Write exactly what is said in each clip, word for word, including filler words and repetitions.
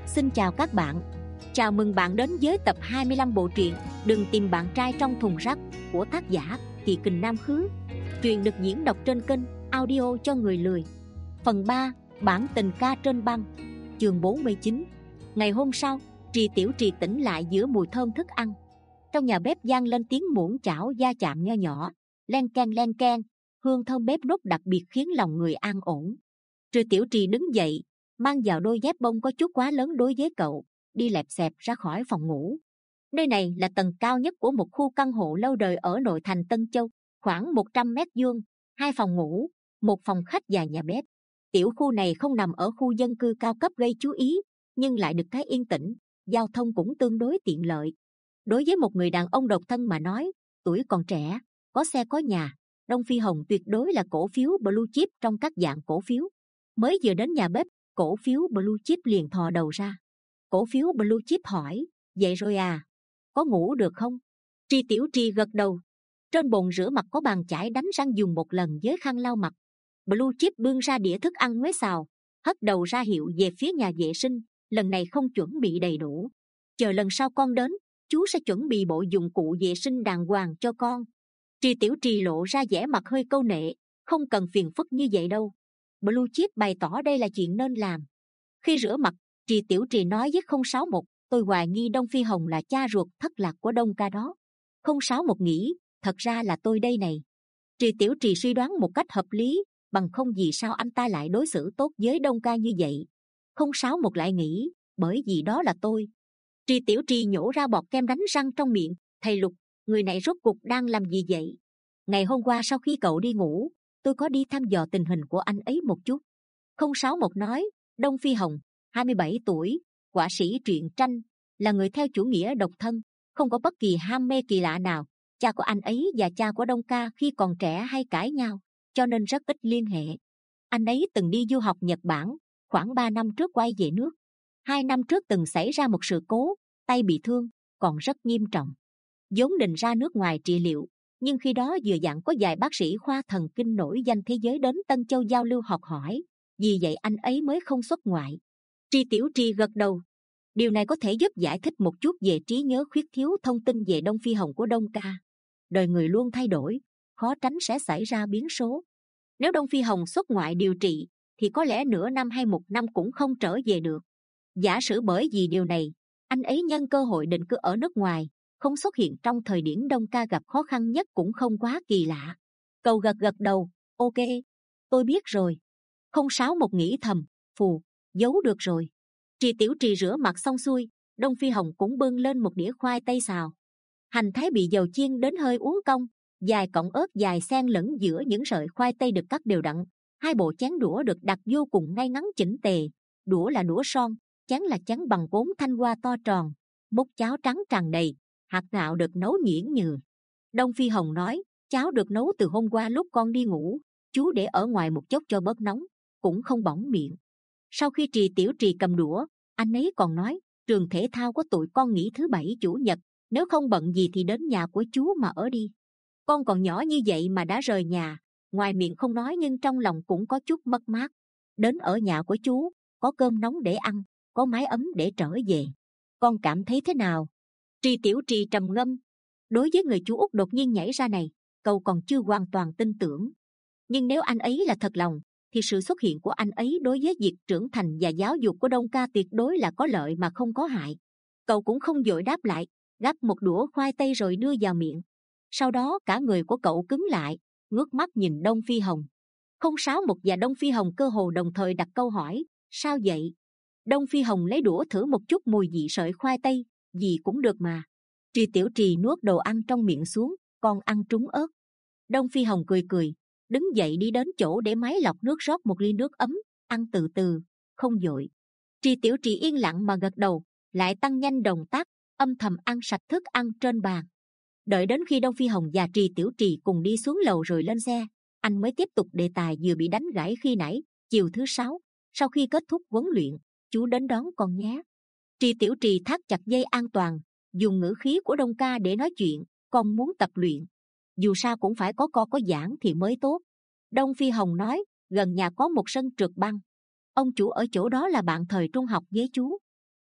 Xin chào các bạn. Chào mừng bạn đến với tập hai mươi lăm bộ truyện Đừng tìm bạn trai trong thùng rác của tác giả Thị Kình Nam Khứ. Truyện được diễn đọc trên kênh audio cho người lười. Phần ba, bản tình ca trên băng. Chương bốn mươi chín. Ngày hôm sau, Trì Tiểu Trì tỉnh lại giữa mùi thơm thức ăn. Trong nhà bếp vang lên tiếng muỗng chảo va chạm nho nhỏ, len keng len keng, hương thơm bếp đốt đặc biệt khiến lòng người an ổn. Trì Tiểu Trì đứng dậy, mang vào đôi dép bông có chút quá lớn đối với cậu, đi lẹp xẹp ra khỏi phòng ngủ. Nơi này là tầng cao nhất của một khu căn hộ lâu đời ở nội thành Tân Châu, khoảng một trăm mét vuông, hai phòng ngủ, một phòng khách và nhà bếp. Tiểu khu này không nằm ở khu dân cư cao cấp gây chú ý, nhưng lại được cái yên tĩnh, giao thông cũng tương đối tiện lợi. Đối với một người đàn ông độc thân mà nói, tuổi còn trẻ, có xe có nhà, Đông Phi Hồng tuyệt đối là cổ phiếu blue chip trong các dạng cổ phiếu. Mới vừa đến nhà bếp, cổ phiếu blue chip liền thò đầu ra. Cổ phiếu blue chip hỏi, vậy rồi à, có ngủ được không? Tri Tiểu Tri gật đầu. Trên bồn rửa mặt có bàn chải đánh răng dùng một lần với khăn lau mặt. Blue chip bưng ra đĩa thức ăn muối xào, hất đầu ra hiệu về phía nhà vệ sinh. Lần này không chuẩn bị đầy đủ, chờ lần sau con đến, chú sẽ chuẩn bị bộ dụng cụ vệ sinh đàng hoàng cho con. Tri Tiểu Trì lộ ra vẻ mặt hơi câu nệ, không cần phiền phức như vậy đâu. Blue chip bày tỏ đây là chuyện nên làm. Khi rửa mặt, Tri Tiểu Trì nói với không sáu một, tôi hoài nghi Đông Phi Hồng là cha ruột thất lạc của Đông ca đó. Không sáu một nghĩ, thật ra là tôi đây này. Tri Tiểu Trì suy đoán một cách hợp lý, bằng không vì sao anh ta lại đối xử tốt với Đông ca như vậy. Không sáu một lại nghĩ, bởi vì đó là tôi. Tri Tiểu Trì nhổ ra bọt kem đánh răng trong miệng. Thầy Lục, người này rốt cuộc đang làm gì vậy? Ngày hôm qua sau khi cậu đi ngủ, tôi có đi thăm dò tình hình của anh ấy một chút. Không sáu một nói, Đông Phi Hồng, hai mươi bảy tuổi, họa sĩ truyện tranh, là người theo chủ nghĩa độc thân, không có bất kỳ ham mê kỳ lạ nào. Cha của anh ấy và cha của Đông ca khi còn trẻ hay cãi nhau, cho nên rất ít liên hệ. Anh ấy từng đi du học Nhật Bản, khoảng ba năm trước quay về nước. Hai năm trước từng xảy ra một sự cố, tay bị thương, còn rất nghiêm trọng. Vốn định ra nước ngoài trị liệu, nhưng khi đó vừa dặn có vài bác sĩ khoa thần kinh nổi danh thế giới đến Tân Châu giao lưu học hỏi, vì vậy anh ấy mới không xuất ngoại. Tri Tiểu Tri gật đầu. Điều này có thể giúp giải thích một chút về trí nhớ khuyết thiếu thông tin về Đông Phi Hồng của Đông ca. Đời người luôn thay đổi, khó tránh sẽ xảy ra biến số. Nếu Đông Phi Hồng xuất ngoại điều trị, thì có lẽ nửa năm hay một năm cũng không trở về được. Giả sử bởi vì điều này, anh ấy nhân cơ hội định cư ở nước ngoài, không xuất hiện trong thời điểm Đông ca gặp khó khăn nhất cũng không quá kỳ lạ. Cậu gật gật đầu, ok, tôi biết rồi. Không sáu một nghĩ thầm, phù, giấu được rồi. Tri Tiểu Trì rửa mặt xong xuôi, Đông Phi Hồng cũng bưng lên một đĩa khoai tây xào. Hành thái bị dầu chiên đến hơi uốn cong, dài cọng ớt dài xen lẫn giữa những sợi khoai tây được cắt đều đặn. Hai bộ chén đũa được đặt vô cùng ngay ngắn chỉnh tề. Đũa là đũa son, chén là chén bằng gốm thanh hoa to tròn, múc cháo trắng tràn đầy, hạt gạo được nấu nhuyễn nhừ. Đông Phi Hồng nói, cháo được nấu từ hôm qua lúc con đi ngủ, chú để ở ngoài một chút cho bớt nóng, cũng không bỏng miệng. Sau khi Trì Tiểu Trì cầm đũa, anh ấy còn nói, trường thể thao của tụi con nghỉ thứ bảy chủ nhật, nếu không bận gì thì đến nhà của chú mà ở đi. Con còn nhỏ như vậy mà đã rời nhà, ngoài miệng không nói nhưng trong lòng cũng có chút mất mát. Đến ở nhà của chú, có cơm nóng để ăn, có mái ấm để trở về. Con cảm thấy thế nào? Tri Tiểu Trì trầm ngâm. Đối với người chú út đột nhiên nhảy ra này, cậu còn chưa hoàn toàn tin tưởng. Nhưng nếu anh ấy là thật lòng, thì sự xuất hiện của anh ấy đối với việc trưởng thành và giáo dục của Đông ca tuyệt đối là có lợi mà không có hại. Cậu cũng không vội đáp lại, gắp một đũa khoai tây rồi đưa vào miệng. Sau đó cả người của cậu cứng lại, ngước mắt nhìn Đông Phi Hồng. Không sáu một và Đông Phi Hồng cơ hồ đồng thời đặt câu hỏi, sao vậy? Đông Phi Hồng lấy đũa thử một chút mùi vị sợi khoai tây, gì cũng được mà. Tri Tiểu Trì nuốt đồ ăn trong miệng xuống, con ăn trúng ớt. Đông Phi Hồng cười cười, đứng dậy đi đến chỗ để máy lọc nước rót một ly nước ấm, ăn từ từ, không vội. Tri Tiểu Trì yên lặng mà gật đầu, lại tăng nhanh động tác, âm thầm ăn sạch thức ăn trên bàn. Đợi đến khi Đông Phi Hồng và Tri Tiểu Trì cùng đi xuống lầu rồi lên xe, anh mới tiếp tục đề tài vừa bị đánh gãy khi nãy. Chiều thứ sáu, sau khi kết thúc huấn luyện, chú đến đón con nhé. Tri Tiểu Trì thắt chặt dây an toàn, dùng ngữ khí của Đông ca để nói chuyện, con muốn tập luyện. Dù sao cũng phải có co có giãn thì mới tốt. Đông Phi Hồng nói, gần nhà có một sân trượt băng. Ông chủ ở chỗ đó là bạn thời trung học với chú.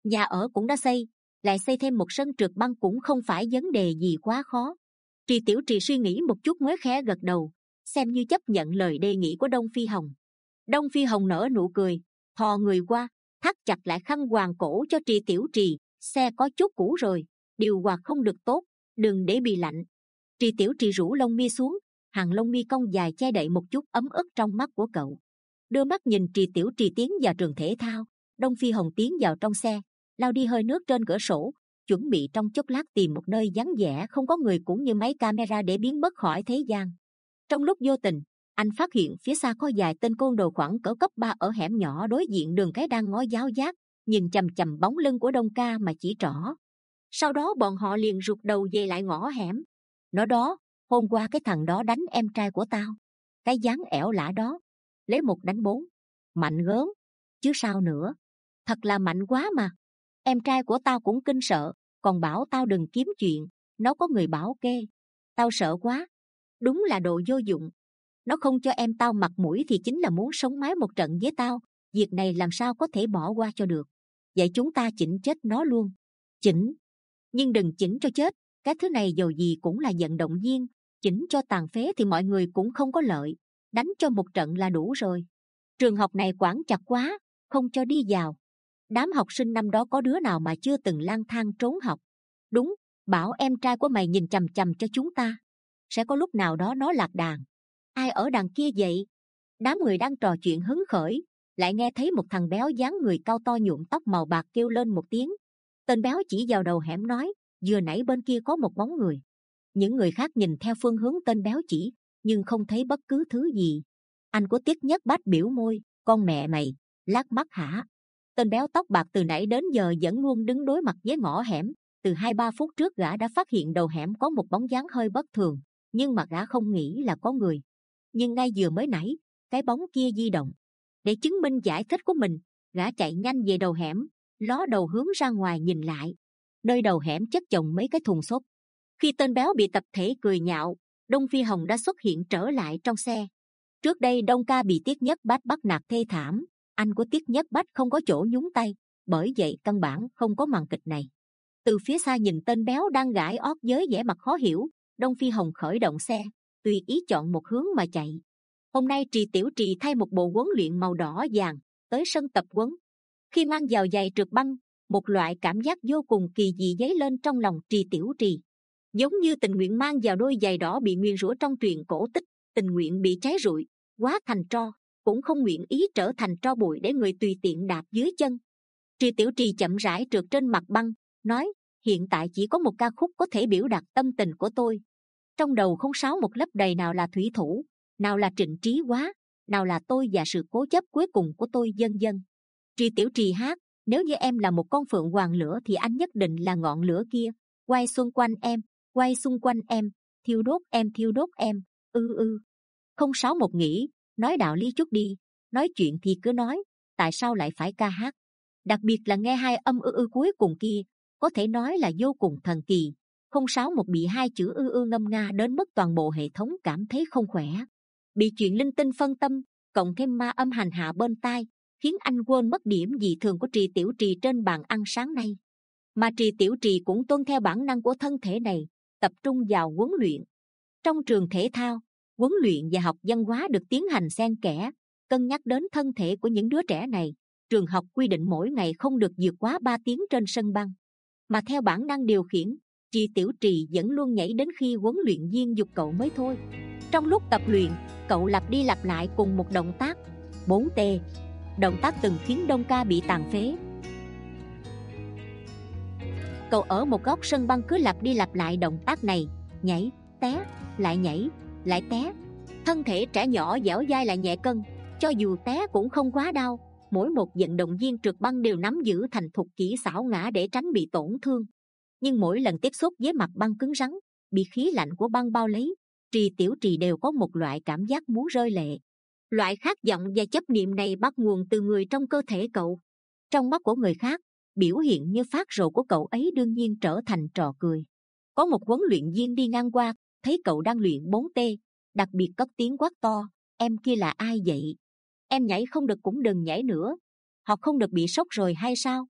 Nhà ở cũng đã xây, lại xây thêm một sân trượt băng cũng không phải vấn đề gì quá khó. Trì Tiểu Trì suy nghĩ một chút mới khẽ gật đầu, xem như chấp nhận lời đề nghị của Đông Phi Hồng. Đông Phi Hồng nở nụ cười, thò người qua, thắt chặt lại khăn quàng cổ cho Trì Tiểu Trì. Xe có chút cũ rồi, điều hòa không được tốt, đừng để bị lạnh. Trì Tiểu Trì rủ lông mi xuống, hàng lông mi cong dài che đậy một chút ấm ức trong mắt của cậu. Đưa mắt nhìn Trì Tiểu Trì tiến vào trường thể thao. Đông Phi Hồng tiến vào trong xe, lau đi hơi nước trên cửa sổ, chuẩn bị trong chốc lát tìm một nơi vắng vẻ không có người cũng như máy camera để biến mất khỏi thế gian. Trong lúc vô tình, anh phát hiện phía xa có vài tên côn đồ khoảng cỡ cấp ba ở hẻm nhỏ đối diện đường cái đang ngó giáo giác, nhìn chằm chằm bóng lưng của Đông Ca mà chỉ trỏ. Sau đó bọn họ liền rụt đầu về lại ngõ hẻm. Nó đó, hôm qua cái thằng đó đánh em trai của tao, cái dáng ẻo lả đó, lấy một đánh bốn, mạnh gớm, chứ sao nữa, thật là mạnh quá mà. Em trai của tao cũng kinh sợ, còn bảo tao đừng kiếm chuyện, nó có người bảo kê. Tao sợ quá, đúng là đồ vô dụng. Nó không cho em tao mặt mũi thì chính là muốn sống mái một trận với tao. Việc này làm sao có thể bỏ qua cho được. Vậy chúng ta chỉnh chết nó luôn. Chỉnh, nhưng đừng chỉnh cho chết. Cái thứ này dầu gì cũng là vận động viên. Chỉnh cho tàn phế thì mọi người cũng không có lợi. Đánh cho một trận là đủ rồi. Trường học này quản chặt quá, không cho đi vào. Đám học sinh năm đó có đứa nào mà chưa từng lang thang trốn học. Đúng, bảo em trai của mày nhìn chằm chằm cho chúng ta. Sẽ có lúc nào đó nó lạc đàn. Ai ở đằng kia vậy? Đám người đang trò chuyện hứng khởi, lại nghe thấy một thằng béo dáng người cao to nhuộm tóc màu bạc kêu lên một tiếng. Tên béo chỉ vào đầu hẻm nói, vừa nãy bên kia có một bóng người. Những người khác nhìn theo phương hướng tên béo chỉ, nhưng không thấy bất cứ thứ gì. Anh của Tiết Nhất Bách biểu môi, con mẹ mày, lác mắt hả? Tên béo tóc bạc từ nãy đến giờ vẫn luôn đứng đối mặt với ngõ hẻm. Từ hai ba phút trước gã đã phát hiện đầu hẻm có một bóng dáng hơi bất thường, nhưng mà gã không nghĩ là có người. Nhưng ngay vừa mới nãy, cái bóng kia di động. Để chứng minh giải thích của mình, gã chạy nhanh về đầu hẻm, ló đầu hướng ra ngoài nhìn lại. Nơi đầu hẻm chất chồng mấy cái thùng xốp. Khi tên béo bị tập thể cười nhạo, Đông Phi Hồng đã xuất hiện trở lại trong xe. Trước đây Đông Ca bị Tiết Nhất Bách bắt nạt thê thảm, anh của Tiết Nhất Bách không có chỗ nhúng tay, bởi vậy căn bản không có màn kịch này. Từ phía xa nhìn tên béo đang gãi ót với vẻ mặt khó hiểu, Đông Phi Hồng khởi động xe, tùy ý chọn một hướng mà chạy. Hôm nay Trì Tiểu Trì thay một bộ huấn luyện màu đỏ vàng tới sân tập huấn. Khi mang vào giày trượt băng, một loại cảm giác vô cùng kỳ dị dấy lên trong lòng Trì Tiểu Trì, giống như tình nguyện mang vào đôi giày đỏ bị nguyền rủa trong truyện cổ tích, tình nguyện bị cháy rụi, hóa thành tro, cũng không nguyện ý trở thành tro bụi để người tùy tiện đạp dưới chân. Trì Tiểu Trì chậm rãi trượt trên mặt băng, nói: hiện tại chỉ có một ca khúc có thể biểu đạt tâm tình của tôi. Trong đầu không sáo một lấp đầy, nào là thủy thủ, nào là Trịnh Trí Quá, nào là tôi và sự cố chấp cuối cùng của tôi, vân vân. Trì Tiểu Trì hát: nếu như em là một con phượng hoàng lửa thì anh nhất định là ngọn lửa kia, quay xung quanh em, quay xung quanh em, thiêu đốt em, thiêu đốt em, ư ư. Không sáo một nghĩ, nói đạo lý chút đi, nói chuyện thì cứ nói, tại sao lại phải ca hát? Đặc biệt là nghe hai âm ư ư cuối cùng kia, có thể nói là vô cùng thần kỳ. Không sáo một bị hai chữ ư ư ngâm nga đến mức toàn bộ hệ thống cảm thấy không khỏe. Bị chuyện linh tinh phân tâm, cộng thêm ma âm hành hạ bên tai, khiến anh quên mất điểm dị thường của Trì Tiểu Trì trên bàn ăn sáng nay. Mà Trì Tiểu Trì cũng tuân theo bản năng của thân thể này, tập trung vào huấn luyện. Trong trường thể thao, huấn luyện và học văn hóa được tiến hành xen kẽ, cân nhắc đến thân thể của những đứa trẻ này. Trường học quy định mỗi ngày không được vượt quá ba tiếng trên sân băng. Mà theo bản năng điều khiển, Trì Tiểu Trì vẫn luôn nhảy đến khi huấn luyện viên giục cậu mới thôi. Trong lúc tập luyện, cậu lặp đi lặp lại cùng một động tác bốn T. Động tác từng khiến Đông Ca bị tàn phế. Cậu ở một góc sân băng cứ lặp đi lặp lại động tác này, nhảy, té, lại nhảy, lại té. Thân thể trẻ nhỏ dẻo dai lại nhẹ cân, cho dù té cũng không quá đau. Mỗi một vận động viên trượt băng đều nắm giữ thành thục kỹ xảo ngã để tránh bị tổn thương. Nhưng mỗi lần tiếp xúc với mặt băng cứng rắn, bị khí lạnh của băng bao lấy, Trì Tiểu Trì đều có một loại cảm giác muốn rơi lệ. Loại khát vọng và chấp niệm này bắt nguồn từ người trong cơ thể cậu. Trong mắt của người khác, biểu hiện như phát rồ của cậu ấy đương nhiên trở thành trò cười. Có một huấn luyện viên đi ngang qua, thấy cậu đang luyện bốn T, đặc biệt cất tiếng quát to: em kia là ai vậy? Em nhảy không được cũng đừng nhảy nữa. Học không được bị sốc rồi hay sao?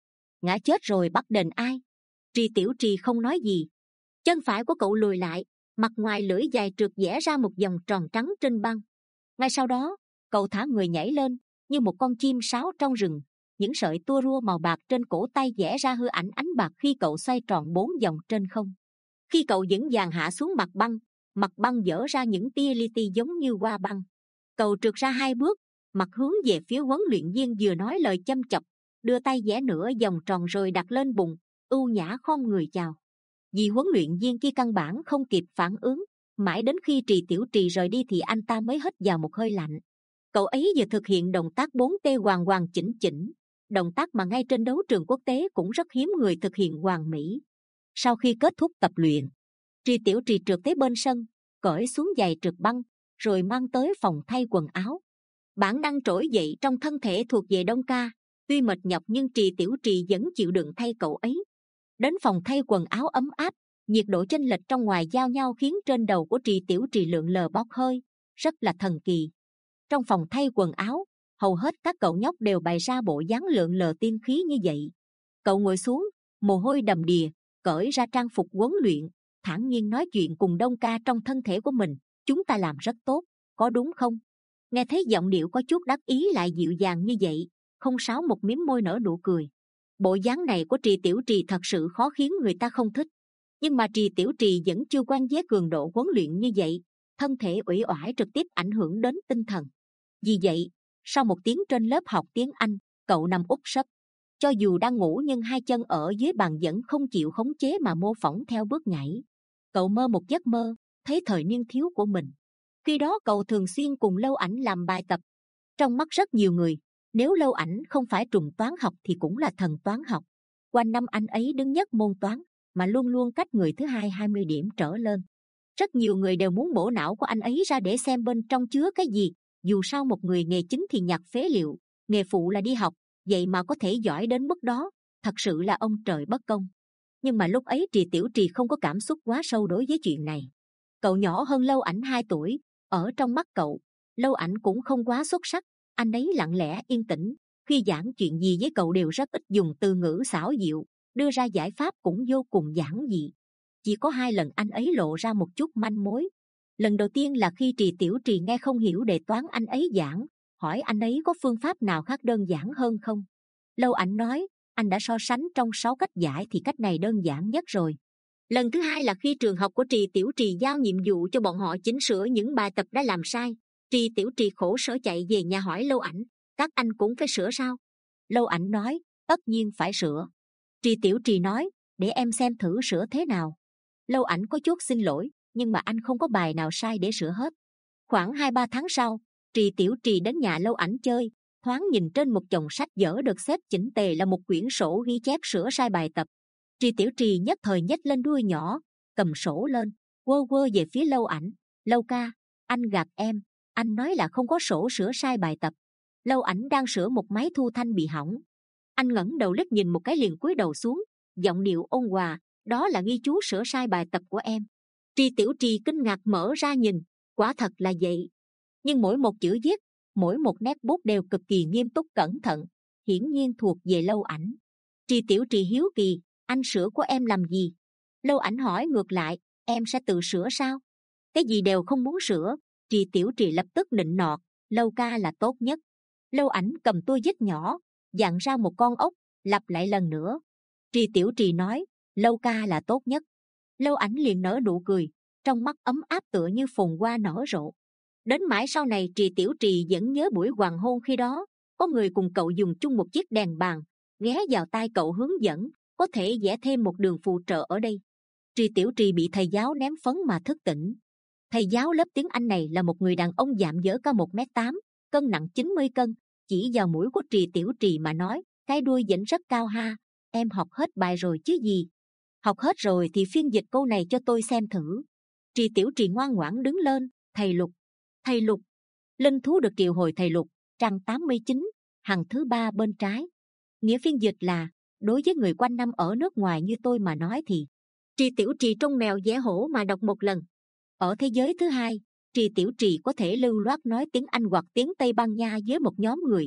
ngã chết rồi bắt đền ai? Trì Tiểu Trì không nói gì. Chân phải của cậu lùi lại, mặt ngoài lưỡi dài trượt vẽ ra một vòng tròn trắng trên băng. Ngay sau đó, cậu thả người nhảy lên như một con chim sáo trong rừng. Những sợi tua rua màu bạc trên cổ tay vẽ ra hư ảnh ánh bạc khi cậu xoay tròn bốn vòng trên không. Khi cậu vững vàng hạ xuống mặt băng, mặt băng dở ra những tia li ti giống như hoa băng. Cậu trượt ra hai bước, mặt hướng về phía huấn luyện viên vừa nói lời châm chọc, đưa tay vẽ nửa vòng tròn rồi đặt lên bụng, ưu nhã khom người chào. Vì huấn luyện viên kia căn bản không kịp phản ứng, mãi đến khi Trì Tiểu Trì rời đi thì anh ta mới hít vào một hơi lạnh. Cậu ấy vừa thực hiện động tác bốn T hoàn hoàn chỉnh chỉnh, động tác mà ngay trên đấu trường quốc tế cũng rất hiếm người thực hiện hoàn mỹ. Sau khi kết thúc tập luyện, Trì Tiểu Trì trượt tới bên sân, cởi xuống giày trượt băng, rồi mang tới phòng thay quần áo. Bản năng trỗi dậy trong thân thể thuộc về Đông Ca, tuy mệt nhọc nhưng Trì Tiểu Trì vẫn chịu đựng thay cậu ấy. Đến phòng thay quần áo ấm áp, nhiệt độ chênh lệch trong ngoài giao nhau khiến trên đầu của Trì Tiểu Trì lượn lờ bốc hơi, rất là thần kỳ. Trong phòng thay quần áo, hầu hết các cậu nhóc đều bày ra bộ dáng lượn lờ tiên khí như vậy. Cậu ngồi xuống, mồ hôi đầm đìa, cởi ra trang phục huấn luyện, thản nhiên nói chuyện cùng Đông Ca trong thân thể của mình. Chúng ta làm rất tốt, có đúng không? Nghe thấy giọng điệu có chút đắc ý lại dịu dàng như vậy, Không Sáu một miếm môi nở nụ cười. Bộ dáng này của Trì Tiểu Trì thật sự khó khiến người ta không thích. Nhưng mà Trì Tiểu Trì vẫn chưa quen với cường độ huấn luyện như vậy, thân thể uể oải trực tiếp ảnh hưởng đến tinh thần. Vì vậy, sau một tiếng trên lớp học tiếng Anh, cậu nằm úp sấp. Cho dù đang ngủ nhưng hai chân ở dưới bàn vẫn không chịu khống chế mà mô phỏng theo bước nhảy. Cậu mơ một giấc mơ, thấy thời niên thiếu của mình. Khi đó cậu thường xuyên cùng Lâu Ảnh làm bài tập. Trong mắt rất nhiều người, nếu Lâu Ảnh không phải trùm toán học thì cũng là thần toán học. Quanh năm anh ấy đứng nhất môn toán, mà luôn luôn cách người thứ hai hai mươi điểm trở lên. Rất nhiều người đều muốn bổ não của anh ấy ra để xem bên trong chứa cái gì. Dù sao một người nghề chính thì nhặt phế liệu, nghề phụ là đi học, vậy mà có thể giỏi đến mức đó, thật sự là ông trời bất công. Nhưng mà lúc ấy Trì Tiểu Trì không có cảm xúc quá sâu đối với chuyện này. Cậu nhỏ hơn Lâu Ảnh hai tuổi, ở trong mắt cậu, Lâu Ảnh cũng không quá xuất sắc. Anh ấy lặng lẽ yên tĩnh, khi giảng chuyện gì với cậu đều rất ít dùng từ ngữ xảo diệu, đưa ra giải pháp cũng vô cùng giản dị. Chỉ có hai lần anh ấy lộ ra một chút manh mối. Lần đầu tiên là khi Trì Tiểu Trì nghe không hiểu đề toán anh ấy giảng, hỏi anh ấy có phương pháp nào khác đơn giản hơn không. Lâu Ảnh nói, anh đã so sánh trong sáu cách giải thì cách này đơn giản nhất rồi. Lần thứ hai là khi trường học của Trì Tiểu Trì giao nhiệm vụ cho bọn họ chỉnh sửa những bài tập đã làm sai. Trì Tiểu Trì khổ sở chạy về nhà hỏi Lâu Ảnh, các anh cũng phải sửa sao? Lâu Ảnh nói, tất nhiên phải sửa. Trì Tiểu Trì nói, để em xem thử sửa thế nào. Lâu Ảnh có chút xin lỗi, nhưng mà anh không có bài nào sai để sửa hết. Khoảng hai ba tháng sau, Trì Tiểu Trì đến nhà Lâu Ảnh chơi, thoáng nhìn trên một chồng sách vở được xếp chỉnh tề là một quyển sổ ghi chép sửa sai bài tập. Trì Tiểu Trì nhất thời nhếch lên đuôi nhỏ, cầm sổ lên, quơ quơ về phía Lâu Ảnh. Lâu ca, anh gạt em, anh nói là không có sổ sửa sai bài tập. Lâu Ảnh đang sửa một máy thu thanh bị hỏng. Anh ngẩng đầu liếc nhìn một cái liền cúi đầu xuống, giọng điệu ôn hòa, đó là ghi chú sửa sai bài tập của em. Trì Tiểu Trì kinh ngạc mở ra nhìn, quả thật là vậy. Nhưng mỗi một chữ viết, mỗi một nét bút đều cực kỳ nghiêm túc cẩn thận, hiển nhiên thuộc về Lâu Ảnh. Trì Tiểu Trì hiếu kỳ, anh sửa của em làm gì? Lâu Ảnh hỏi ngược lại, em sẽ tự sửa sao? Cái gì đều không muốn sửa. Trì Tiểu Trì lập tức nịnh nọt, Lâu ca là tốt nhất. Lâu Ảnh cầm tua viết nhỏ, dặn ra một con ốc, lặp lại lần nữa. Trì Tiểu Trì nói, Lâu ca là tốt nhất. Lâu Ảnh liền nở nụ cười, trong mắt ấm áp tựa như phồn hoa nở rộ. Đến mãi sau này Trì Tiểu Trì vẫn nhớ buổi hoàng hôn khi đó, có người cùng cậu dùng chung một chiếc đèn bàn, ghé vào tai cậu hướng dẫn, có thể vẽ thêm một đường phụ trợ ở đây. Trì Tiểu Trì bị thầy giáo ném phấn mà thức tỉnh. Thầy giáo lớp tiếng Anh này là một người đàn ông dạm dỡ cao một mét tám, cân nặng chín mươi cân, chỉ vào mũi của Trì Tiểu Trì mà nói, cái đuôi vẫn rất cao ha, em học hết bài rồi chứ gì? Học hết rồi thì phiên dịch câu này cho tôi xem thử. Trì Tiểu Trì ngoan ngoãn đứng lên, thầy Lục, thầy Lục. Linh thú được triệu hồi thầy Lục, trang tám mươi chín, hàng thứ ba bên trái. Nghĩa phiên dịch là, đối với người quanh năm ở nước ngoài như tôi mà nói thì. Trì Tiểu Trì trông mèo vẽ hổ mà đọc một lần. Ở thế giới thứ hai, Trì Tiểu Trì có thể lưu loát nói tiếng Anh hoặc tiếng Tây Ban Nha với một nhóm người.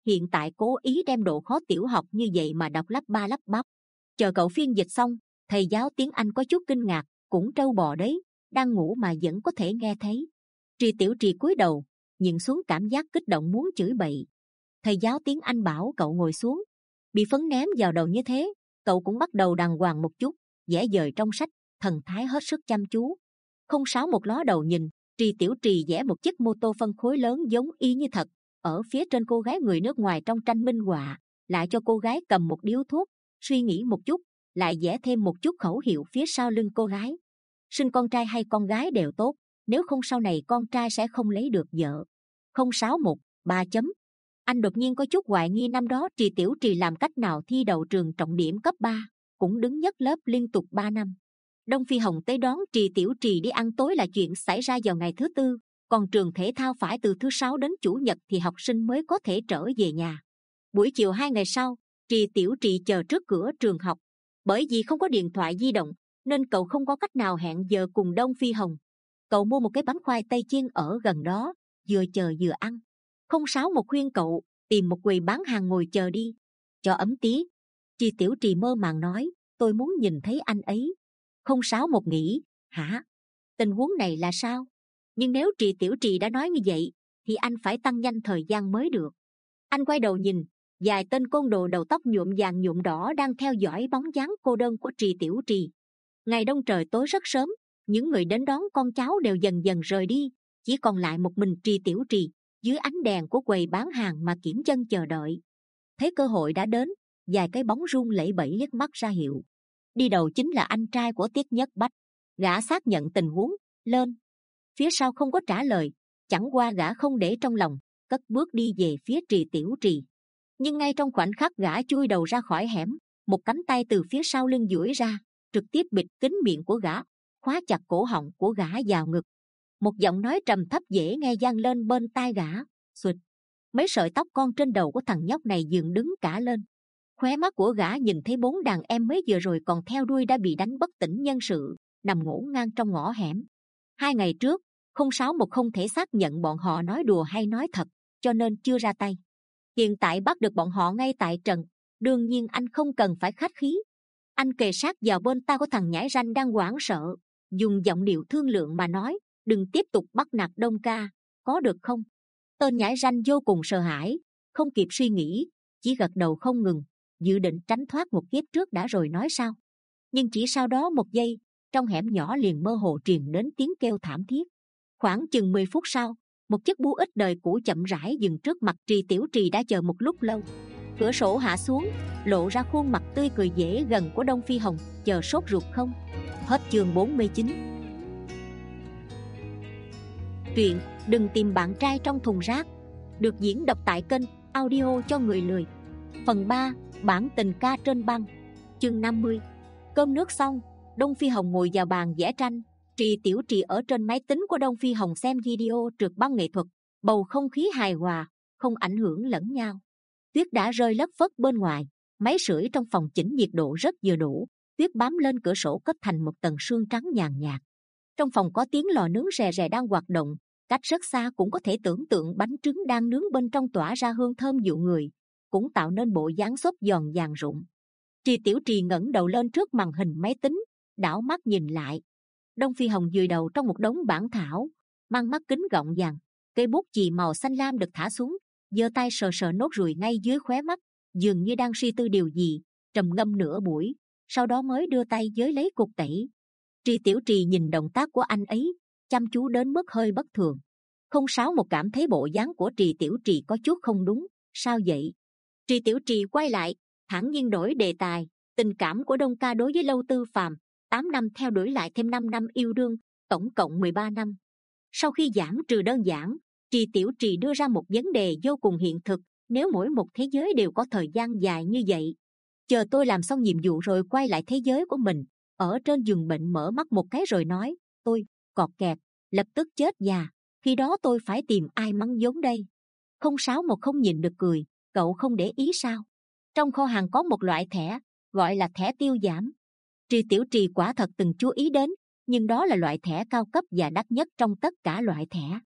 hiện tại cố ý đem độ khó tiểu học như vậy mà đọc lắp ba lắp bắp. Chờ cậu phiên dịch xong, thầy giáo tiếng Anh có chút kinh ngạc, cũng trâu bò đấy, đang ngủ mà vẫn có thể nghe thấy. Trì Tiểu Trì cúi đầu, nhìn xuống cảm giác kích động muốn chửi bậy. Thầy giáo tiếng Anh bảo cậu ngồi xuống. Bị phấn ném vào đầu như thế, cậu cũng bắt đầu đàng hoàng một chút, dễ dời trong sách, thần thái hết sức chăm chú. Không sáu một ló đầu nhìn, Trì Tiểu Trì vẽ một chiếc mô tô phân khối lớn giống y như thật. Ở phía trên cô gái người nước ngoài trong tranh minh họa, lại cho cô gái cầm một điếu thuốc, suy nghĩ một chút, lại vẽ thêm một chút khẩu hiệu phía sau lưng cô gái. Sinh con trai hay con gái đều tốt, nếu không sau này con trai sẽ không lấy được vợ. Không sáu một, ba chấm. Anh đột nhiên có chút hoài nghi năm đó Trì Tiểu Trì làm cách nào thi đậu trường trọng điểm cấp ba, cũng đứng nhất lớp liên tục ba năm. Đông Phi Hồng tới đón Trì Tiểu Trì đi ăn tối là chuyện xảy ra vào ngày thứ tư, còn trường thể thao phải từ thứ sáu đến chủ nhật thì học sinh mới có thể trở về nhà. Buổi chiều hai ngày sau, Trì Tiểu Trì chờ trước cửa trường học. Bởi vì không có điện thoại di động, nên cậu không có cách nào hẹn giờ cùng Đông Phi Hồng. Cậu mua một cái bánh khoai tây chiên ở gần đó, vừa chờ vừa ăn. Không sáu một khuyên cậu tìm một quầy bán hàng ngồi chờ đi, cho ấm tí. Trì Tiểu Trì mơ màng nói, tôi muốn nhìn thấy anh ấy. Không sáu một nghĩ, hả? Tình huống này là sao? Nhưng nếu Trì Tiểu Trì đã nói như vậy, thì anh phải tăng nhanh thời gian mới được. Anh quay đầu nhìn, vài tên côn đồ đầu tóc nhuộm vàng nhuộm đỏ đang theo dõi bóng dáng cô đơn của Trì Tiểu Trì. Ngày đông trời tối rất sớm, những người đến đón con cháu đều dần dần rời đi, chỉ còn lại một mình Trì Tiểu Trì dưới ánh đèn của quầy bán hàng mà kiễng chân chờ đợi. Thấy cơ hội đã đến, vài cái bóng run lẩy bẩy liếc mắt ra hiệu. Đi đầu chính là anh trai của Tiết Nhất Bách. Gã xác nhận tình huống, lên. Phía sau không có trả lời, chẳng qua gã không để trong lòng, cất bước đi về phía Trì Tiểu Trì. Nhưng ngay trong khoảnh khắc gã chui đầu ra khỏi hẻm, một cánh tay từ phía sau lưng duỗi ra, trực tiếp bịt kín miệng của gã, khóa chặt cổ họng của gã vào ngực. Một giọng nói trầm thấp dễ nghe vang lên bên tai gã, xuỵt. Mấy sợi tóc con trên đầu của thằng nhóc này dựng đứng cả lên. Khóe mắt của gã nhìn thấy bốn đàn em mới vừa rồi còn theo đuôi đã bị đánh bất tỉnh nhân sự, nằm ngổn ngang trong ngõ hẻm. Hai ngày trước, không sáu một không thể xác nhận bọn họ nói đùa hay nói thật, cho nên chưa ra tay. Hiện tại bắt được bọn họ ngay tại trận, đương nhiên anh không cần phải khách khí. Anh kề sát vào bên tai của thằng nhãi ranh đang hoảng sợ, dùng giọng điệu thương lượng mà nói, đừng tiếp tục bắt nạt Đông ca, có được không? Tên nhãi ranh vô cùng sợ hãi, không kịp suy nghĩ, chỉ gật đầu không ngừng, dự định tránh thoát một kiếp trước đã rồi nói sao. Nhưng chỉ sau đó một giây, trong hẻm nhỏ liền mơ hồ truyền đến tiếng kêu thảm thiết. Khoảng chừng mười phút sau, một chiếc bus ít đời cũ chậm rãi dừng trước mặt Trì Tiểu Trì đã chờ một lúc lâu. Cửa sổ hạ xuống, lộ ra khuôn mặt tươi cười dễ gần của Đông Phi Hồng. Chờ sốt ruột không? Hết chương bốn mươi chín. Truyện Đừng Tìm Bạn Trai Trong Thùng Rác được diễn đọc tại kênh Audio Cho Người Lười. Phần ba, Bản Tình Ca Trên Băng. Chương năm mươi. Cơm nước xong, Đông Phi Hồng ngồi vào bàn vẽ tranh. Trì Tiểu Trì ở trên máy tính của Đông Phi Hồng xem video trượt băng nghệ thuật. Bầu không khí hài hòa, không ảnh hưởng lẫn nhau. Tuyết đã rơi lất phất bên ngoài, máy sưởi trong phòng chỉnh nhiệt độ rất vừa đủ. Tuyết bám lên cửa sổ kết thành một tầng sương trắng nhàn nhạt. Trong phòng có tiếng lò nướng rè rè đang hoạt động, cách rất xa cũng có thể tưởng tượng bánh trứng đang nướng bên trong tỏa ra hương thơm dụ người, cũng tạo nên bộ dáng xốp giòn vàng rụng. Trì Tiểu Trì ngẩng đầu lên trước màn hình máy tính, đảo mắt nhìn lại. Đông Phi Hồng vùi đầu trong một đống bản thảo, mang mắt kính gọng vàng, cây bút chì màu xanh lam được thả xuống, giơ tay sờ sờ nốt ruồi ngay dưới khóe mắt, dường như đang suy tư điều gì, trầm ngâm nửa buổi, sau đó mới đưa tay giới lấy cục tẩy. Trì Tiểu Trì nhìn động tác của anh ấy, chăm chú đến mức hơi bất thường. Không sáu một cảm thấy bộ dáng của Trì Tiểu Trì có chút không đúng. Sao vậy? Trì Tiểu Trì quay lại, thản nhiên đổi đề tài. Tình cảm của Đông ca đối với Lâu Tư Phàm, tám năm theo đuổi lại thêm năm năm yêu đương, tổng cộng mười ba năm. Sau khi giảm trừ đơn giản, Trì Tiểu Trì đưa ra một vấn đề vô cùng hiện thực. Nếu mỗi một thế giới đều có thời gian dài như vậy, chờ tôi làm xong nhiệm vụ rồi quay lại thế giới của mình, ở trên giường bệnh mở mắt một cái rồi nói, tôi cọt kẹt, lập tức chết già, khi đó tôi phải tìm ai mắng vốn đây? Không sáu một không nhìn được cười, cậu không để ý sao? Trong kho hàng có một loại thẻ, gọi là thẻ tiêu giảm. Trì Tiểu Trì quả thật từng chú ý đến, nhưng đó là loại thẻ cao cấp và đắt nhất trong tất cả loại thẻ.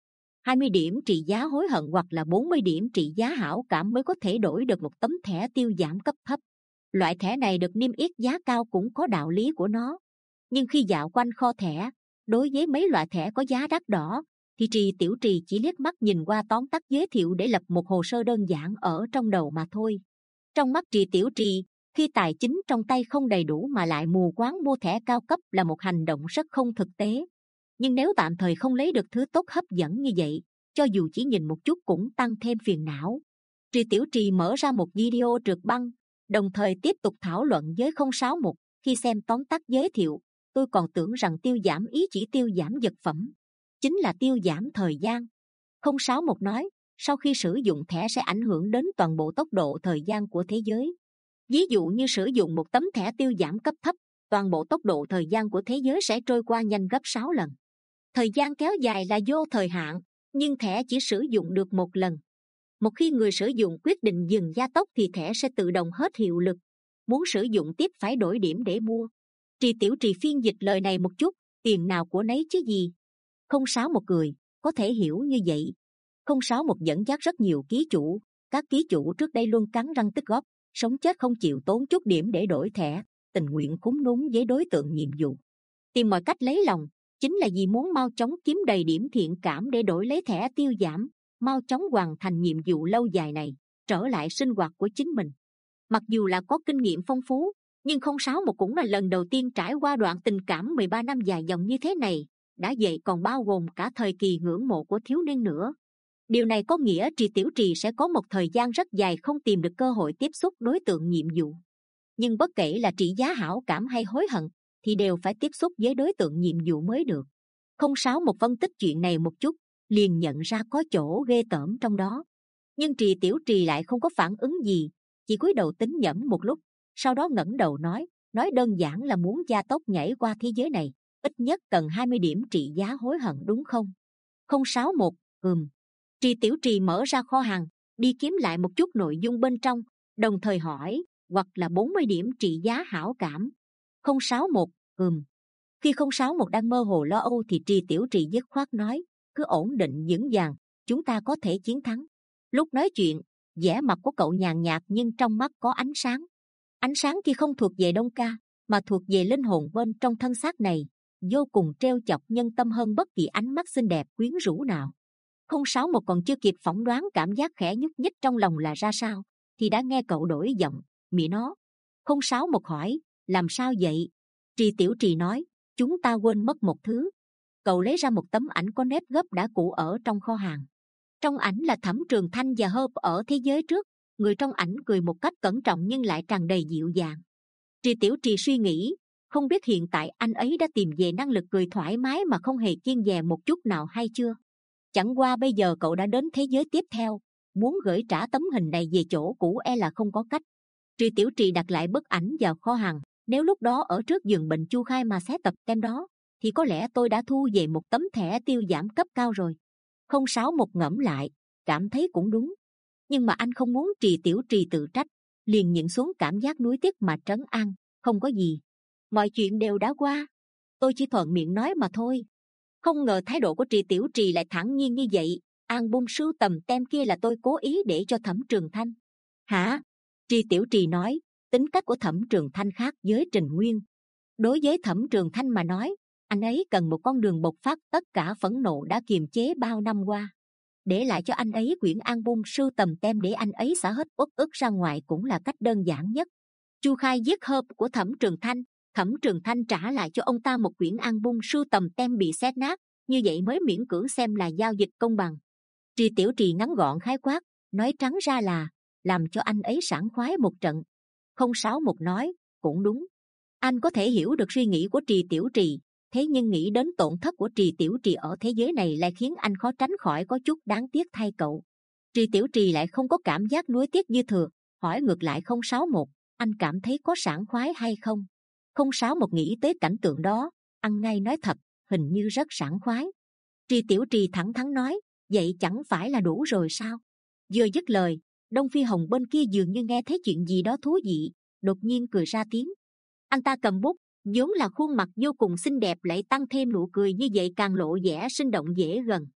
hai mươi điểm trị giá hối hận hoặc là bốn mươi điểm trị giá hảo cảm mới có thể đổi được một tấm thẻ tiêu giảm cấp thấp. Loại thẻ này được niêm yết giá cao cũng có đạo lý của nó. Nhưng khi dạo quanh kho thẻ, đối với mấy loại thẻ có giá đắt đỏ, thì Trì Tiểu Trì chỉ liếc mắt nhìn qua tóm tắt giới thiệu để lập một hồ sơ đơn giản ở trong đầu mà thôi. Trong mắt Trì Tiểu Trì, khi tài chính trong tay không đầy đủ mà lại mù quáng mua thẻ cao cấp là một hành động rất không thực tế. Nhưng nếu tạm thời không lấy được thứ tốt hấp dẫn như vậy, cho dù chỉ nhìn một chút cũng tăng thêm phiền não. Trì Tiểu Trì mở ra một video trượt băng, đồng thời tiếp tục thảo luận với không sáu một. Khi xem tóm tắt giới thiệu, tôi còn tưởng rằng tiêu giảm ý chỉ tiêu giảm vật phẩm, chính là tiêu giảm thời gian. không sáu một nói, sau khi sử dụng thẻ sẽ ảnh hưởng đến toàn bộ tốc độ thời gian của thế giới. Ví dụ như sử dụng một tấm thẻ tiêu giảm cấp thấp, toàn bộ tốc độ thời gian của thế giới sẽ trôi qua nhanh gấp sáu lần. Thời gian kéo dài là vô thời hạn, nhưng thẻ chỉ sử dụng được một lần. Một khi người sử dụng quyết định dừng gia tốc thì thẻ sẽ tự động hết hiệu lực. Muốn sử dụng tiếp phải đổi điểm để mua. Trì Tiểu Trì phiên dịch lời này một chút, tiền nào của nấy chứ gì. không sáu một cười, có thể hiểu như vậy. không sáu một dẫn dắt rất nhiều ký chủ, các ký chủ trước đây luôn cắn răng tích góp, sống chết không chịu tốn chút điểm để đổi thẻ, tình nguyện cúm núm với đối tượng nhiệm vụ, tìm mọi cách lấy lòng, chính là vì muốn mau chóng kiếm đầy điểm thiện cảm để đổi lấy thẻ tiêu giảm, mau chóng hoàn thành nhiệm vụ lâu dài này, trở lại sinh hoạt của chính mình. Mặc dù là có kinh nghiệm phong phú, nhưng không sáu một cũng là lần đầu tiên trải qua đoạn tình cảm mười ba năm dài dòng như thế này, đã vậy còn bao gồm cả thời kỳ ngưỡng mộ của thiếu niên nữa. Điều này có nghĩa Trì Tiểu Trì sẽ có một thời gian rất dài không tìm được cơ hội tiếp xúc đối tượng nhiệm vụ. Nhưng bất kể là trị giá hảo cảm hay hối hận, thì đều phải tiếp xúc với đối tượng nhiệm vụ mới được. không sáu một phân tích chuyện này một chút, liền nhận ra có chỗ ghê tởm trong đó. Nhưng Trì Tiểu Trì lại không có phản ứng gì, chỉ cúi đầu tính nhẩm một lúc, sau đó ngẩng đầu nói, nói đơn giản là muốn gia tốc nhảy qua thế giới này, ít nhất cần hai mươi điểm trị giá hối hận đúng không? không sáu một, ừm. Trì Tiểu Trì mở ra kho hàng, đi kiếm lại một chút nội dung bên trong, đồng thời hỏi, hoặc là bốn mươi điểm trị giá hảo cảm. không sáu một, ừm. Khi không sáu một đang mơ hồ lo âu thì Trì Tiểu Trì dứt khoát nói, cứ ổn định vững vàng, chúng ta có thể chiến thắng. Lúc nói chuyện, vẻ mặt của cậu nhàn nhạt nhưng trong mắt có ánh sáng. Ánh sáng kia không thuộc về Đông Ca, mà thuộc về linh hồn bên trong thân xác này, vô cùng trêu chọc nhân tâm hơn bất kỳ ánh mắt xinh đẹp quyến rũ nào. không sáu một còn chưa kịp phỏng đoán cảm giác khẽ nhúc nhích trong lòng là ra sao, thì đã nghe cậu đổi giọng, mẹ nó. không sáu một hỏi, làm sao vậy? Trì Tiểu Trì nói, chúng ta quên mất một thứ. Cậu lấy ra một tấm ảnh có nếp gấp đã cũ ở trong kho hàng. Trong ảnh là Thẩm Trường Thanh và Hợp ở thế giới trước. Người trong ảnh cười một cách cẩn trọng nhưng lại tràn đầy dịu dàng. Trì Tiểu Trì suy nghĩ, không biết hiện tại anh ấy đã tìm về năng lực cười thoải mái mà không hề kiêng dè một chút nào hay chưa. Chẳng qua bây giờ cậu đã đến thế giới tiếp theo, muốn gửi trả tấm hình này về chỗ cũ e là không có cách. Trì Tiểu Trì đặt lại bức ảnh vào kho hàng. Nếu lúc đó ở trước giường bệnh Chu Khai mà xé tập tem đó, thì có lẽ tôi đã thu về một tấm thẻ tiêu giảm cấp cao rồi. không sáu một ngẫm lại, cảm thấy cũng đúng. Nhưng mà anh không muốn Trì Tiểu Trì tự trách, liền nhịn xuống cảm giác nuối tiếc mà trấn an, không có gì, mọi chuyện đều đã qua, tôi chỉ thuận miệng nói mà thôi. Không ngờ thái độ của Trì Tiểu Trì lại thản nhiên như vậy. Album sưu tầm tem kia là tôi cố ý để cho Thẩm Trường Thanh. Hả? Trì Tiểu Trì nói, tính cách của Thẩm Trường Thanh khác với Trình Nguyên. Đối với Thẩm Trường Thanh mà nói, anh ấy cần một con đường bộc phát tất cả phẫn nộ đã kiềm chế bao năm qua, để lại cho anh ấy quyển album sưu tầm tem để anh ấy xả hết uất ức ra ngoài cũng là cách đơn giản nhất. Chu Khai giết Hợp của Thẩm Trường Thanh, Thẩm Trường Thanh trả lại cho ông ta một quyển album sưu tầm tem bị xé nát, như vậy mới miễn cưỡng xem là giao dịch công bằng. Trì Tiểu Trì ngắn gọn khái quát, nói trắng ra là làm cho anh ấy sảng khoái một trận. không sáu một nói, cũng đúng. Anh có thể hiểu được suy nghĩ của Trì Tiểu Trì, thế nhưng nghĩ đến tổn thất của Trì Tiểu Trì ở thế giới này lại khiến anh khó tránh khỏi có chút đáng tiếc thay cậu. Trì Tiểu Trì lại không có cảm giác nuối tiếc như thừa, hỏi ngược lại không sáu một, anh cảm thấy có sảng khoái hay không? không sáu một nghĩ tới cảnh tượng đó, ăn ngay nói thật, hình như rất sảng khoái. Trì Tiểu Trì thẳng thắn nói, vậy chẳng phải là đủ rồi sao? Vừa dứt lời, Đông Phi Hồng bên kia dường như nghe thấy chuyện gì đó thú vị, đột nhiên cười ra tiếng. Anh ta cầm bút, vốn là khuôn mặt vô cùng xinh đẹp lại tăng thêm nụ cười như vậy càng lộ vẻ sinh động dễ gần.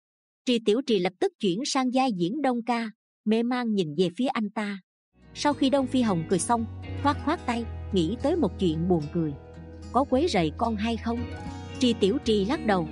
Trì Tiểu Trì lập tức chuyển sang vai diễn Đông Ca, mê man nhìn về phía anh ta. Sau khi Đông Phi Hồng cười xong, khoát khoát tay, nghĩ tới một chuyện buồn cười. Có quấy rầy con hay không? Trì Tiểu Trì lắc đầu.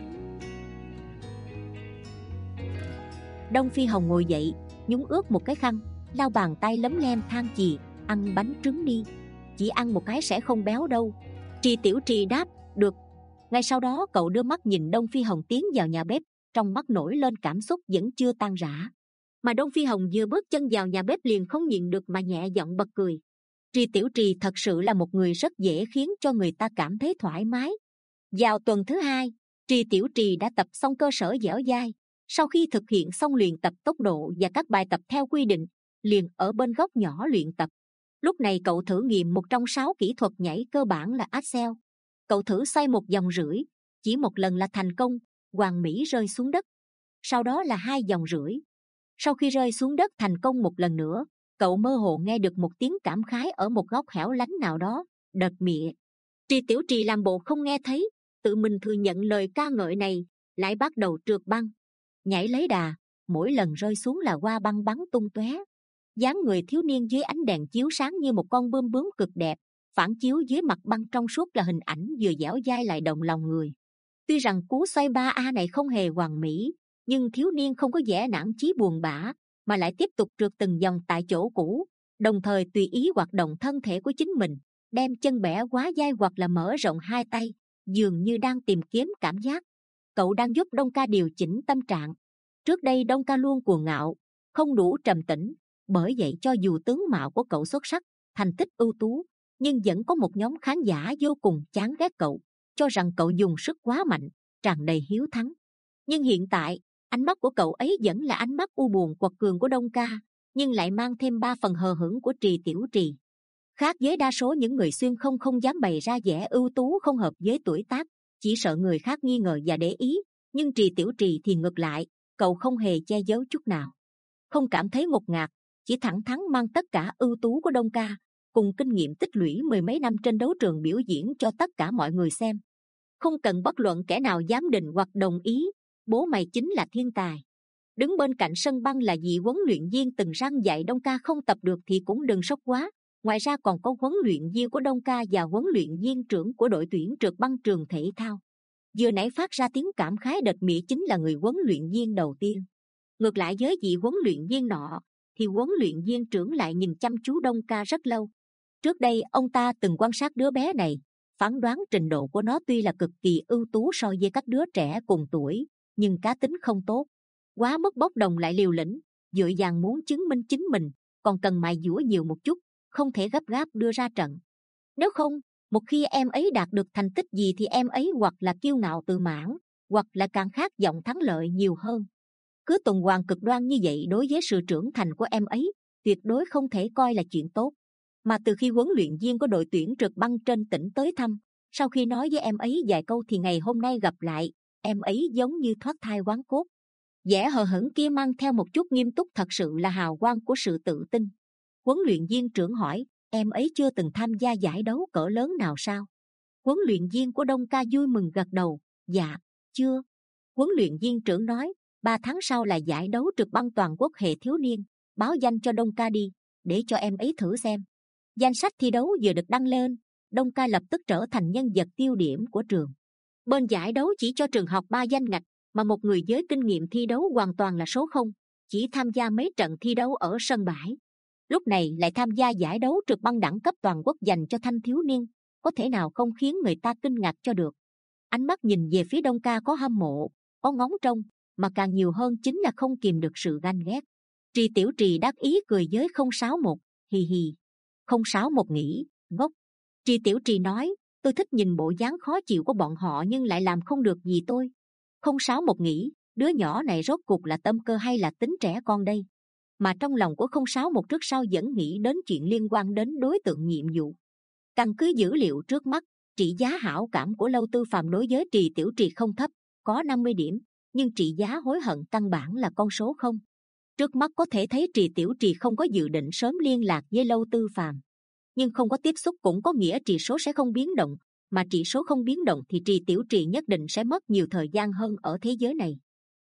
Đông Phi Hồng ngồi dậy, nhúng ướt một cái khăn, lau bàn tay lấm lem than chì, ăn bánh trứng đi. Chỉ ăn một cái sẽ không béo đâu. Trì Tiểu Trì đáp, được. Ngay sau đó cậu đưa mắt nhìn Đông Phi Hồng tiến vào nhà bếp, trong mắt nổi lên cảm xúc vẫn chưa tan rã. Mà Đông Phi Hồng vừa bước chân vào nhà bếp liền không nhịn được mà nhẹ giọng bật cười. Trì Tiểu Trì thật sự là một người rất dễ khiến cho người ta cảm thấy thoải mái. Vào tuần thứ hai, Trì Tiểu Trì đã tập xong cơ sở dẻo dai. Sau khi thực hiện xong luyện tập tốc độ và các bài tập theo quy định, liền ở bên góc nhỏ luyện tập. Lúc này cậu thử nghiệm một trong sáu kỹ thuật nhảy cơ bản là Axel. Cậu thử xoay một vòng rưỡi, chỉ một lần là thành công, hoàn mỹ rơi xuống đất. Sau đó là hai vòng rưỡi. Sau khi rơi xuống đất thành công một lần nữa, cậu mơ hồ nghe được một tiếng cảm khái ở một góc hẻo lánh nào đó, đợt mịa. Trì Tiểu Trì làm bộ không nghe thấy, tự mình thừa nhận lời ca ngợi này, lại bắt đầu trượt băng. Nhảy lấy đà, mỗi lần rơi xuống là hoa băng bắn tung tóe. Dáng người thiếu niên dưới ánh đèn chiếu sáng như một con bướm bướm cực đẹp, phản chiếu dưới mặt băng trong suốt là hình ảnh vừa dẻo dai lại động lòng người. Tuy rằng cú xoay ba a này không hề hoàn mỹ, nhưng thiếu niên không có vẻ nản chí buồn bã, mà lại tiếp tục trượt từng vòng tại chỗ cũ, đồng thời tùy ý hoạt động thân thể của chính mình, đem chân bẻ quá dai hoặc là mở rộng hai tay, dường như đang tìm kiếm cảm giác. Cậu đang giúp Đông Ca điều chỉnh tâm trạng. Trước đây Đông Ca luôn cuồng ngạo, không đủ trầm tĩnh, bởi vậy cho dù tướng mạo của cậu xuất sắc, thành tích ưu tú, nhưng vẫn có một nhóm khán giả vô cùng chán ghét cậu, cho rằng cậu dùng sức quá mạnh, tràn đầy hiếu thắng. Nhưng hiện tại, ánh mắt của cậu ấy vẫn là ánh mắt u buồn quật cường của Đông Ca, nhưng lại mang thêm ba phần hờ hững của Trì Tiểu Trì. Khác với đa số những người xuyên không không dám bày ra vẻ ưu tú không hợp với tuổi tác, chỉ sợ người khác nghi ngờ và để ý, nhưng Trì Tiểu Trì thì ngược lại, cậu không hề che giấu chút nào, không cảm thấy ngột ngạt, chỉ thẳng thắn mang tất cả ưu tú của Đông Ca cùng kinh nghiệm tích lũy mười mấy năm trên đấu trường biểu diễn cho tất cả mọi người xem. Không cần bất luận kẻ nào giám định hoặc đồng ý, bố mày chính là thiên tài. Đứng bên cạnh sân băng là vị huấn luyện viên từng răn dạy Đông Ca không tập được thì cũng đừng sốc quá. Ngoài ra còn có huấn luyện viên của Đông Ca và huấn luyện viên trưởng của đội tuyển trượt băng trường thể thao. Vừa nãy phát ra tiếng cảm khái đệt mỉa chính là người huấn luyện viên đầu tiên. Ngược lại với vị huấn luyện viên nọ, thì huấn luyện viên trưởng lại nhìn chăm chú Đông Ca rất lâu. Trước đây ông ta từng quan sát đứa bé này, phán đoán trình độ của nó tuy là cực kỳ ưu tú so với các đứa trẻ cùng tuổi, nhưng cá tính không tốt, quá mức bốc đồng lại liều lĩnh, vội vàng muốn chứng minh chính mình, còn cần mài dũa nhiều một chút, không thể gấp gáp đưa ra trận. Nếu không, một khi em ấy đạt được thành tích gì thì em ấy hoặc là kiêu ngạo tự mãn, hoặc là càng khát vọng thắng lợi nhiều hơn. Cứ tuần hoàn cực đoan như vậy đối với sự trưởng thành của em ấy, tuyệt đối không thể coi là chuyện tốt. Mà từ khi huấn luyện viên của đội tuyển trượt băng trên tỉnh tới thăm, sau khi nói với em ấy vài câu thì ngày hôm nay gặp lại, em ấy giống như thoát thai hoán cốt. Vẻ hờ hững kia mang theo một chút nghiêm túc, thật sự là hào quang của sự tự tin. Huấn luyện viên trưởng hỏi, em ấy chưa từng tham gia giải đấu cỡ lớn nào sao? Huấn luyện viên của Đông Ca vui mừng gật đầu, dạ, chưa. Huấn luyện viên trưởng nói, ba tháng sau là giải đấu trượt băng toàn quốc hệ thiếu niên, báo danh cho Đông Ca đi, để cho em ấy thử xem. Danh sách thi đấu vừa được đăng lên, Đông Ca lập tức trở thành nhân vật tiêu điểm của trường. Bên giải đấu chỉ cho trường học ba danh ngạch, mà một người với kinh nghiệm thi đấu hoàn toàn là số không, chỉ tham gia mấy trận thi đấu ở sân bãi. Lúc này lại tham gia giải đấu trượt băng đẳng cấp toàn quốc dành cho thanh thiếu niên, có thể nào không khiến người ta kinh ngạc cho được. Ánh mắt nhìn về phía Đông Ca có hâm mộ, có ngóng trông, mà càng nhiều hơn chính là không kìm được sự ganh ghét. Trì Tiểu Trì đắc ý cười với không sáu một, hì hì. Không sáu một nghĩ, ngốc. Trì Tiểu Trì nói, tôi thích nhìn bộ dáng khó chịu của bọn họ nhưng lại làm không được gì tôi. Không sáu một nghĩ, đứa nhỏ này rốt cuộc là tâm cơ hay là tính trẻ con đây? Mà trong lòng của không sáu một trước sau vẫn nghĩ đến chuyện liên quan đến đối tượng nhiệm vụ. Căn cứ dữ liệu trước mắt, trị giá hảo cảm của Lâu Tư Phàm đối với Trì Tiểu Trì không thấp, có năm mươi điểm, nhưng trị giá hối hận căn bản là con số không. Trước mắt có thể thấy Trì Tiểu Trì không có dự định sớm liên lạc với Lâu Tư Phàm, nhưng không có tiếp xúc cũng có nghĩa trị số sẽ không biến động, mà trị số không biến động thì Trì Tiểu Trì nhất định sẽ mất nhiều thời gian hơn ở thế giới này.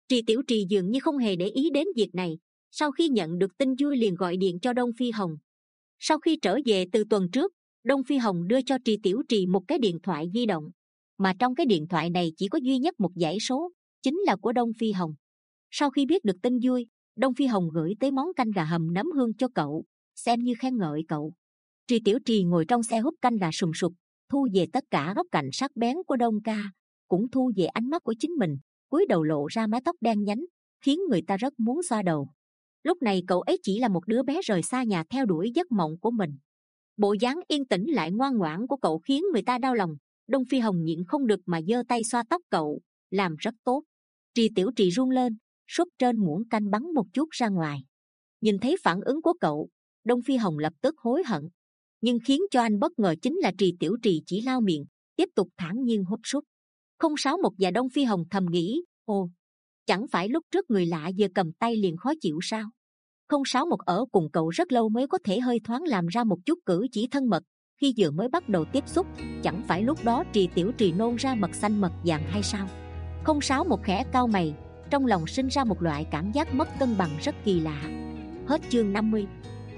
Trì Tiểu Trì dường như không hề để ý đến việc này. Sau khi nhận được tin vui liền gọi điện cho Đông Phi Hồng. Sau khi trở về từ tuần trước, Đông Phi Hồng đưa cho Trì Tiểu Trì một cái điện thoại di động, mà trong cái điện thoại này chỉ có duy nhất một dãy số, chính là của Đông Phi Hồng. Sau khi biết được tin vui, Đông Phi Hồng gửi tới món canh gà hầm nấm hương cho cậu, xem như khen ngợi cậu. Trì Tiểu Trì ngồi trong xe hút canh gà sùng sục, thu về tất cả góc cạnh sắc bén của Đông ca, cũng thu về ánh mắt của chính mình, cúi đầu lộ ra mái tóc đen nhánh, khiến người ta rất muốn xoa đầu. Lúc này cậu ấy chỉ là một đứa bé rời xa nhà theo đuổi giấc mộng của mình. Bộ dáng yên tĩnh lại ngoan ngoãn của cậu khiến người ta đau lòng. Đông Phi Hồng nhịn không được mà giơ tay xoa tóc cậu, làm rất tốt. Trì Tiểu Trì run lên, súp trên muỗng canh bắn một chút ra ngoài. Nhìn thấy phản ứng của cậu, Đông Phi Hồng lập tức hối hận. Nhưng khiến cho anh bất ngờ chính là Trì Tiểu Trì chỉ lau miệng, tiếp tục thản nhiên hút súp. Không sáu một và Đông Phi Hồng thầm nghĩ, ồ, chẳng phải lúc trước người lạ giờ cầm tay liền khó chịu sao? Không sáu một ở cùng cậu rất lâu mới có thể hơi thoáng làm ra một chút cử chỉ thân mật. Khi vừa mới bắt đầu tiếp xúc, chẳng phải lúc đó Trì Tiểu Trì nôn ra mật xanh mật vàng hay sao? Không sáu một khẽ cau mày, trong lòng sinh ra một loại cảm giác mất cân bằng rất kỳ lạ. Hết chương năm mươi.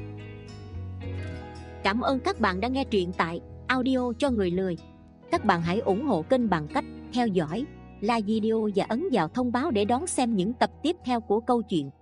Cảm ơn các bạn đã nghe truyện tại audio cho người lười. Các bạn hãy ủng hộ kênh bằng cách theo dõi, like video và ấn vào thông báo để đón xem những tập tiếp theo của câu chuyện.